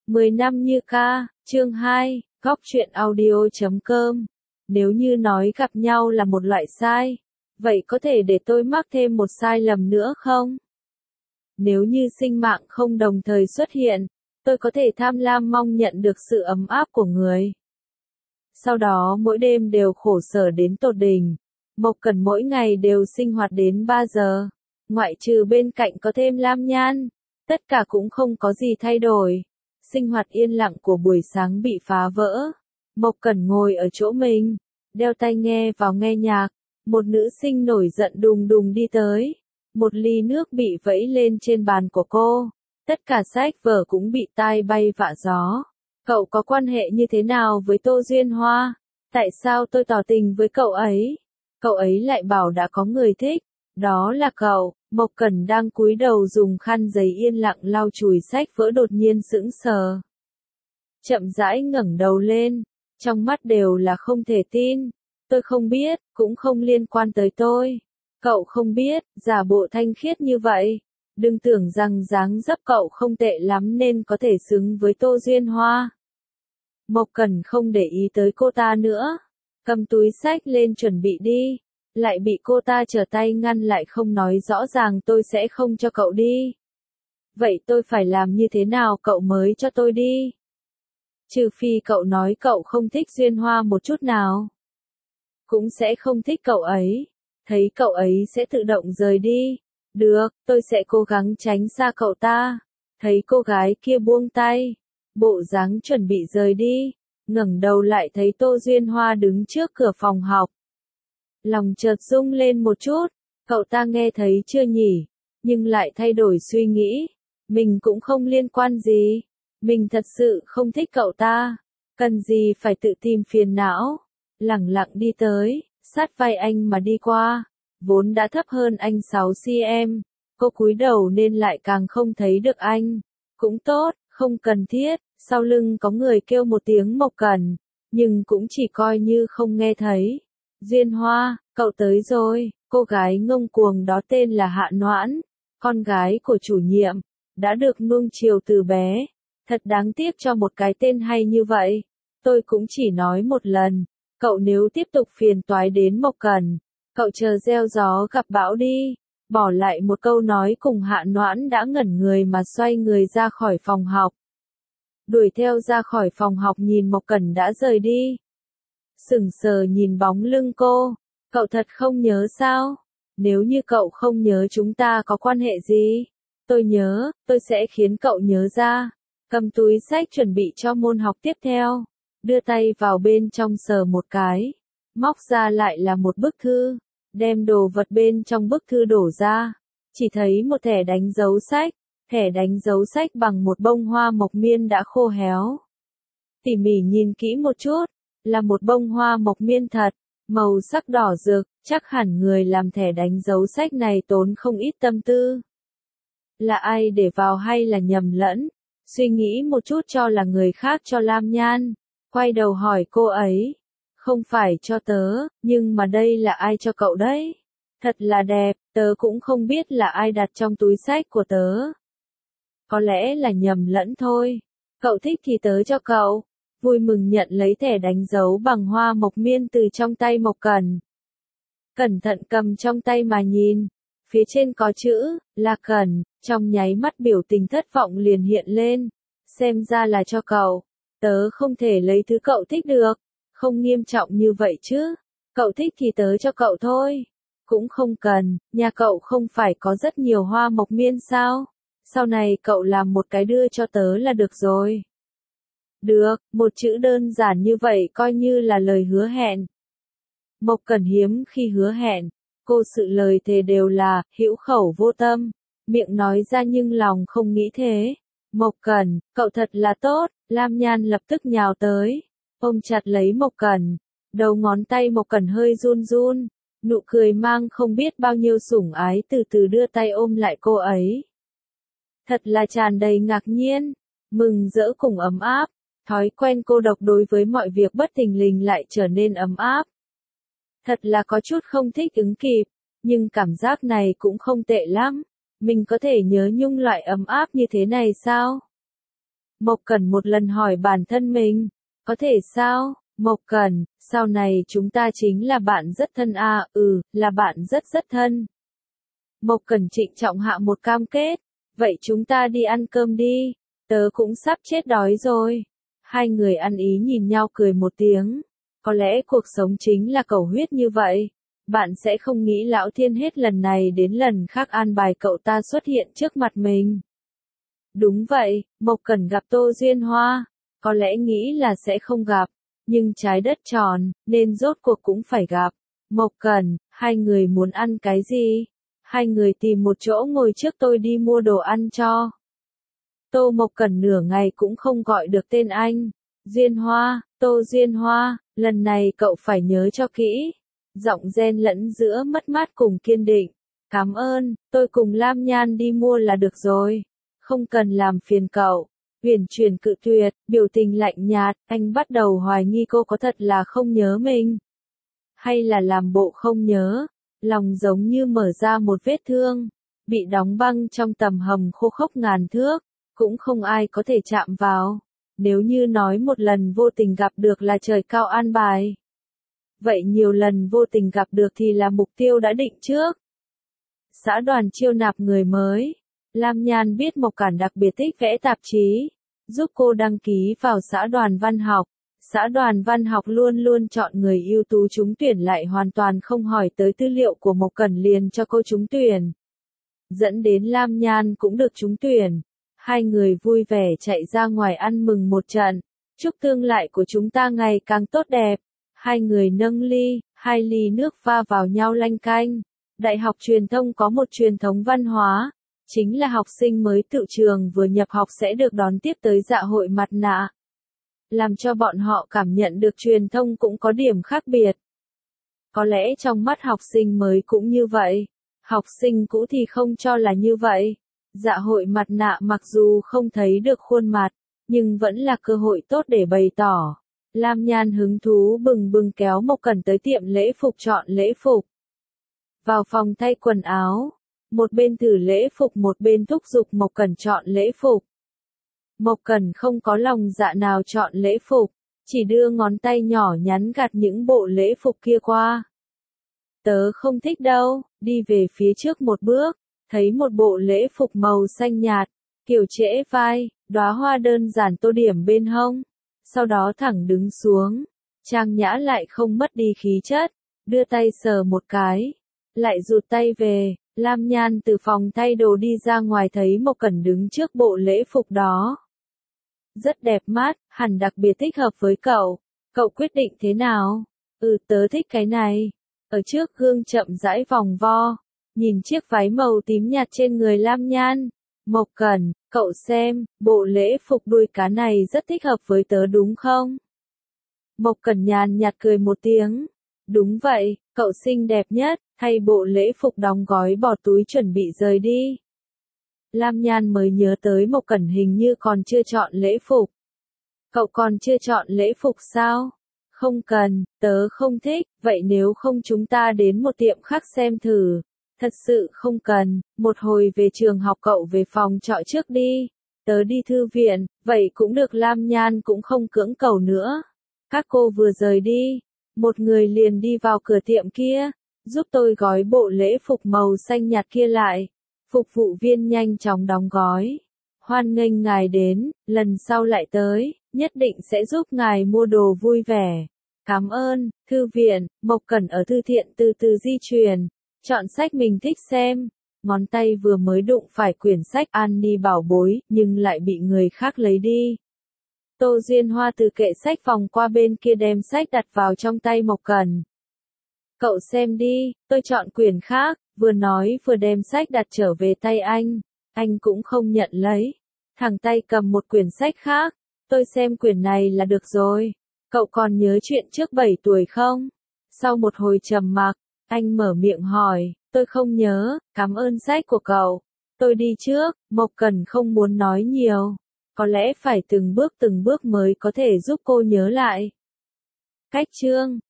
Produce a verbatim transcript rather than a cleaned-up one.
mười năm như ca, chương hai, góc truyện audio.com. Nếu như nói gặp nhau là một loại sai, vậy có thể để tôi mắc thêm một sai lầm nữa không? Nếu như sinh mạng không đồng thời xuất hiện, tôi có thể tham lam mong nhận được sự ấm áp của người. Sau đó mỗi đêm đều khổ sở đến tột đỉnh. Mộc Cẩn mỗi ngày đều sinh hoạt đến ba giờ. Ngoại trừ bên cạnh có thêm Lam Nhan, tất cả cũng không có gì thay đổi. Sinh hoạt yên lặng của buổi sáng bị phá vỡ. Mộc Cẩn ngồi ở chỗ mình, đeo tai nghe vào nghe nhạc. Một nữ sinh nổi giận đùng đùng đi tới. Một ly nước bị vẫy lên trên bàn của cô. Tất cả sách vở cũng bị tai bay vạ gió. Cậu có quan hệ như thế nào với Tô Duyên Hoa? Tại sao tôi tỏ tình với cậu ấy? Cậu ấy lại bảo đã có người thích. Đó là cậu. Mộc Cẩn đang cúi đầu dùng khăn giấy yên lặng lau chùi sách vỡ đột nhiên sững sờ. Chậm rãi ngẩng đầu lên. Trong mắt đều là không thể tin. Tôi không biết, cũng không liên quan tới tôi. Cậu không biết, giả bộ thanh khiết như vậy. Đừng tưởng rằng dáng dấp cậu không tệ lắm nên có thể xứng với Tô Duyên Hoa. Mộc Cẩn không để ý tới cô ta nữa. Cầm túi sách lên chuẩn bị đi. Lại bị cô ta trở tay ngăn lại không nói rõ ràng tôi sẽ không cho cậu đi. Vậy tôi phải làm như thế nào cậu mới cho tôi đi? Trừ phi cậu nói cậu không thích Duyên Hoa một chút nào. Cũng sẽ không thích cậu ấy. Thấy cậu ấy sẽ tự động rời đi. Được, tôi sẽ cố gắng tránh xa cậu ta. Thấy cô gái kia buông tay. Bộ dáng chuẩn bị rời đi. Ngẩng đầu lại thấy Tô Duyên Hoa đứng trước cửa phòng học. Lòng chợt rung lên một chút. Cậu ta nghe thấy chưa nhỉ? Nhưng lại thay đổi suy nghĩ. Mình cũng không liên quan gì. Mình thật sự không thích cậu ta. Cần gì phải tự tìm phiền não. Lẳng lặng đi tới. Sát vai anh mà đi qua. Vốn đã thấp hơn anh sáu xăng-ti-mét. Cô cúi đầu nên lại càng không thấy được anh. Cũng tốt, không cần thiết. Sau lưng có người kêu một tiếng Mộc Cẩn. Nhưng cũng chỉ coi như không nghe thấy. Duyên Hoa, cậu tới rồi. Cô gái ngông cuồng đó tên là Hạ Noãn. Con gái của chủ nhiệm. Đã được nuông chiều từ bé. Thật đáng tiếc cho một cái tên hay như vậy. Tôi cũng chỉ nói một lần. Cậu nếu tiếp tục phiền toái đến Mộc Cẩn, cậu chờ gieo gió gặp bão đi. Bỏ lại một câu nói cùng Hạ Noãn đã ngẩn người mà xoay người ra khỏi phòng học. Đuổi theo ra khỏi phòng học nhìn Mộc Cẩn đã rời đi. Sững sờ nhìn bóng lưng cô. Cậu thật không nhớ sao? Nếu như cậu không nhớ chúng ta có quan hệ gì? Tôi nhớ, tôi sẽ khiến cậu nhớ ra. Cầm túi sách chuẩn bị cho môn học tiếp theo. Đưa tay vào bên trong sờ một cái. Móc ra lại là một bức thư. Đem đồ vật bên trong bức thư đổ ra. Chỉ thấy một thẻ đánh dấu sách. Thẻ đánh dấu sách bằng một bông hoa mộc miên đã khô héo. Tỉ mỉ nhìn kỹ một chút. Là một bông hoa mộc miên thật. Màu sắc đỏ rực. Chắc hẳn người làm thẻ đánh dấu sách này tốn không ít tâm tư. Là ai để vào hay là nhầm lẫn? Suy nghĩ một chút cho là người khác cho Lam Nhan. Quay đầu hỏi cô ấy. Không phải cho tớ, nhưng mà đây là ai cho cậu đấy? Thật là đẹp, tớ cũng không biết là ai đặt trong túi sách của tớ. Có lẽ là nhầm lẫn thôi. Cậu thích thì tớ cho cậu. Vui mừng nhận lấy thẻ đánh dấu bằng hoa mộc miên từ trong tay Mộc Cẩn. Cẩn thận cầm trong tay mà nhìn. Phía trên có chữ, là Cẩn, trong nháy mắt biểu tình thất vọng liền hiện lên. Xem ra là cho cậu. Tớ không thể lấy thứ cậu thích được. Không nghiêm trọng như vậy chứ. Cậu thích thì tớ cho cậu thôi. Cũng không cần, nhà cậu không phải có rất nhiều hoa mộc miên sao? Sau này cậu làm một cái đưa cho tớ là được rồi. Được, một chữ đơn giản như vậy coi như là lời hứa hẹn. Mộc Cẩn hiếm khi hứa hẹn. Cô sự lời thề đều là, hữu khẩu vô tâm. Miệng nói ra nhưng lòng không nghĩ thế. Mộc Cẩn, cậu thật là tốt. Lam Nhan lập tức nhào tới. Ôm chặt lấy Mộc Cẩn. Đầu ngón tay Mộc Cẩn hơi run run. Nụ cười mang không biết bao nhiêu sủng ái từ từ đưa tay ôm lại cô ấy. Thật là tràn đầy ngạc nhiên. Mừng rỡ cùng ấm áp. Thói quen cô độc đối với mọi việc bất thình lình lại trở nên ấm áp. Thật là có chút không thích ứng kịp. Nhưng cảm giác này cũng không tệ lắm. Mình có thể nhớ nhung loại ấm áp như thế này sao? Mộc Cẩn một lần hỏi bản thân mình, có thể sao? Mộc Cẩn, sau này chúng ta chính là bạn rất thân à, ừ, là bạn rất rất thân. Mộc Cẩn trịnh trọng hạ một cam kết, vậy chúng ta đi ăn cơm đi, tớ cũng sắp chết đói rồi. Hai người ăn ý nhìn nhau cười một tiếng, có lẽ cuộc sống chính là cầu huyết như vậy. Bạn sẽ không nghĩ lão thiên hết lần này đến lần khác an bài cậu ta xuất hiện trước mặt mình. Đúng vậy, Mộc Cẩn gặp Tô Duyên Hoa, có lẽ nghĩ là sẽ không gặp, nhưng trái đất tròn, nên rốt cuộc cũng phải gặp. Mộc Cẩn, hai người muốn ăn cái gì? Hai người tìm một chỗ ngồi trước tôi đi mua đồ ăn cho. Tô Mộc Cẩn nửa ngày cũng không gọi được tên anh. Duyên Hoa, Tô Duyên Hoa, lần này cậu phải nhớ cho kỹ. Giọng gen lẫn giữa mất mát cùng kiên định. Cảm ơn, tôi cùng Lam Nhan đi mua là được rồi. Không cần làm phiền cậu. Huyền Truyền cự tuyệt, biểu tình lạnh nhạt, anh bắt đầu hoài nghi cô có thật là không nhớ mình. Hay là làm bộ không nhớ, lòng giống như mở ra một vết thương, bị đóng băng trong tầm hầm khô khốc ngàn thước, cũng không ai có thể chạm vào. Nếu như nói một lần vô tình gặp được là trời cao an bài, vậy nhiều lần vô tình gặp được thì là mục tiêu đã định trước. Xã đoàn chiêu nạp người mới. Lam Nhan biết Mộc Cẩn đặc biệt thích vẽ tạp chí, giúp cô đăng ký vào xã đoàn văn học. Xã đoàn văn học luôn luôn chọn người ưu tú trúng tuyển lại hoàn toàn không hỏi tới tư liệu của Mộc Cẩn liền cho cô trúng tuyển. Dẫn đến Lam Nhan cũng được trúng tuyển. Hai người vui vẻ chạy ra ngoài ăn mừng một trận. Chúc tương lai của chúng ta ngày càng tốt đẹp. Hai người nâng ly, hai ly nước pha vào nhau lanh canh. Đại học truyền thông có một truyền thống văn hóa. Chính là học sinh mới tự trường vừa nhập học sẽ được đón tiếp tới dạ hội mặt nạ. Làm cho bọn họ cảm nhận được truyền thông cũng có điểm khác biệt. Có lẽ trong mắt học sinh mới cũng như vậy. Học sinh cũ thì không cho là như vậy. Dạ hội mặt nạ mặc dù không thấy được khuôn mặt, nhưng vẫn là cơ hội tốt để bày tỏ. Lam Nhan hứng thú bừng bừng kéo Mộc Cẩn tới tiệm lễ phục chọn lễ phục. Vào phòng thay quần áo. Một bên thử lễ phục một bên thúc giục Mộc Cẩn chọn lễ phục. Mộc Cẩn không có lòng dạ nào chọn lễ phục, chỉ đưa ngón tay nhỏ nhắn gạt những bộ lễ phục kia qua. Tớ không thích đâu, đi về phía trước một bước, thấy một bộ lễ phục màu xanh nhạt, kiểu trễ vai, đóa hoa đơn giản tô điểm bên hông, sau đó thẳng đứng xuống, trang nhã lại không mất đi khí chất, đưa tay sờ một cái, lại rụt tay về. Lam Nhan từ phòng thay đồ đi ra ngoài thấy Mộc Cẩn đứng trước bộ lễ phục đó. Rất đẹp mắt, hẳn đặc biệt thích hợp với cậu. Cậu quyết định thế nào? Ừ, tớ thích cái này. Ở trước gương chậm rãi vòng vo, nhìn chiếc váy màu tím nhạt trên người Lam Nhan. Mộc Cẩn, cậu xem, bộ lễ phục đuôi cá này rất thích hợp với tớ đúng không? Mộc Cẩn nhàn nhạt cười một tiếng. Đúng vậy, cậu xinh đẹp nhất, thay bộ lễ phục đóng gói bỏ túi chuẩn bị rời đi. Lam Nhan mới nhớ tới Mộc Cẩn hình như còn chưa chọn lễ phục. Cậu còn chưa chọn lễ phục sao? Không cần, tớ không thích, vậy nếu không chúng ta đến một tiệm khác xem thử. Thật sự không cần, một hồi về trường học cậu về phòng trọ trước đi. Tớ đi thư viện, vậy cũng được. Lam Nhan cũng không cưỡng cầu nữa. Các cô vừa rời đi, một người liền đi vào cửa tiệm kia, giúp tôi gói bộ lễ phục màu xanh nhạt kia lại. Phục vụ viên nhanh chóng đóng gói. Hoan nghênh ngài đến, lần sau lại tới, nhất định sẽ giúp ngài mua đồ vui vẻ. Cảm ơn. Thư viện. Mộc Cẩn ở thư viện từ từ di chuyển, chọn sách mình thích xem. Ngón tay vừa mới đụng phải quyển sách Annie bảo bối, nhưng lại bị người khác lấy đi. Tô Duyên Hoa từ kệ sách vòng qua bên kia đem sách đặt vào trong tay Mộc Cẩn. Cậu xem đi, tôi chọn quyển khác, vừa nói vừa đem sách đặt trở về tay anh. Anh cũng không nhận lấy. Thẳng tay cầm một quyển sách khác. Tôi xem quyển này là được rồi. Cậu còn nhớ chuyện trước bảy tuổi không? Sau một hồi trầm mặc, anh mở miệng hỏi, tôi không nhớ, cảm ơn sách của cậu. Tôi đi trước. Mộc Cẩn không muốn nói nhiều. Có lẽ phải từng bước từng bước mới có thể giúp cô nhớ lại. Cách chương